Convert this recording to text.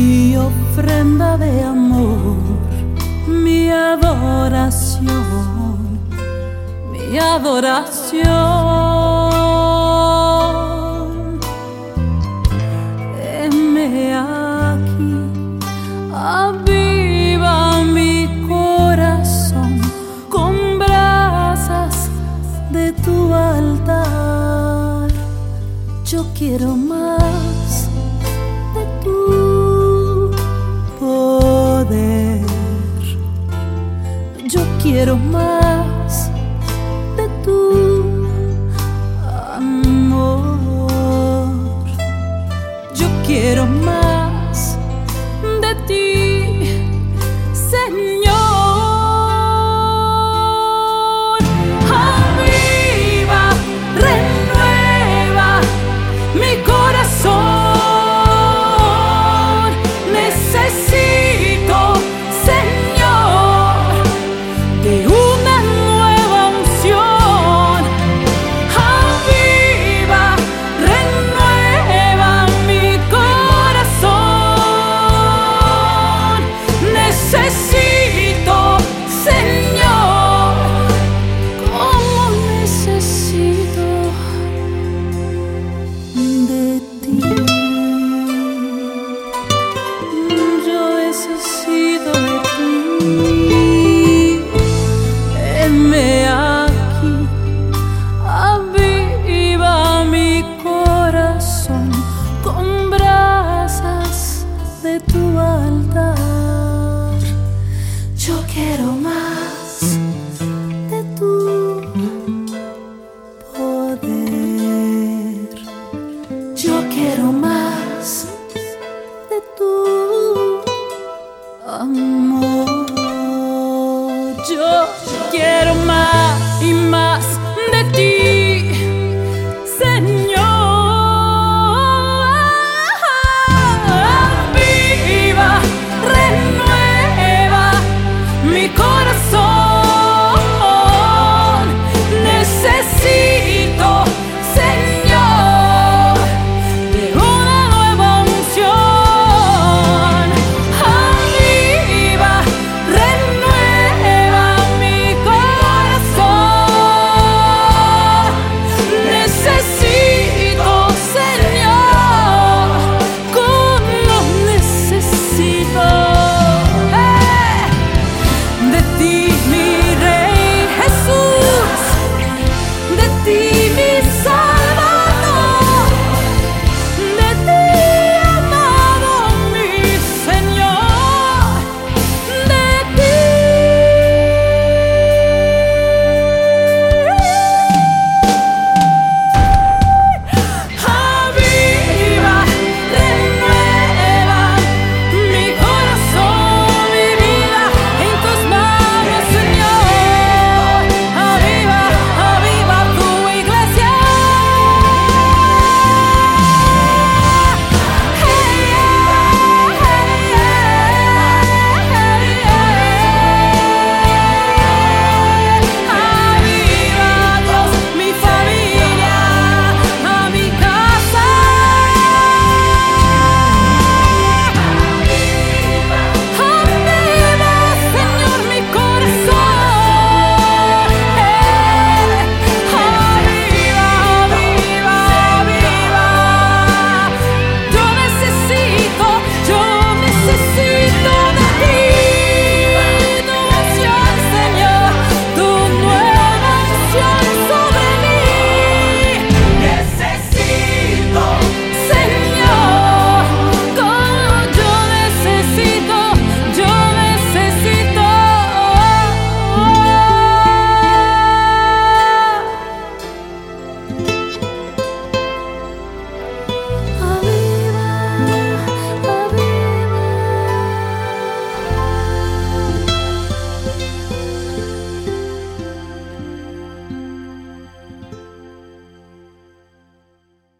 mi ofrenda de amor, mi adoración, mi adoración. Heme aquí, aviva mi corazón con brasas de tu altar. Yo quiero más de tu poder, yo quiero más de tu amor, yo quiero más de ti, Señor. Aviva, renueva mi corazón. Necesito, Señor, de una nueva unción. Aviva, renueva mi corazón. Necesito, Señor, como necesito de ti. Yo necesito de ti. Heme aquí, aviva mi corazón con brasas de tu altar. Yo quiero más de tu poder, yo quiero más de tu amor, yo quiero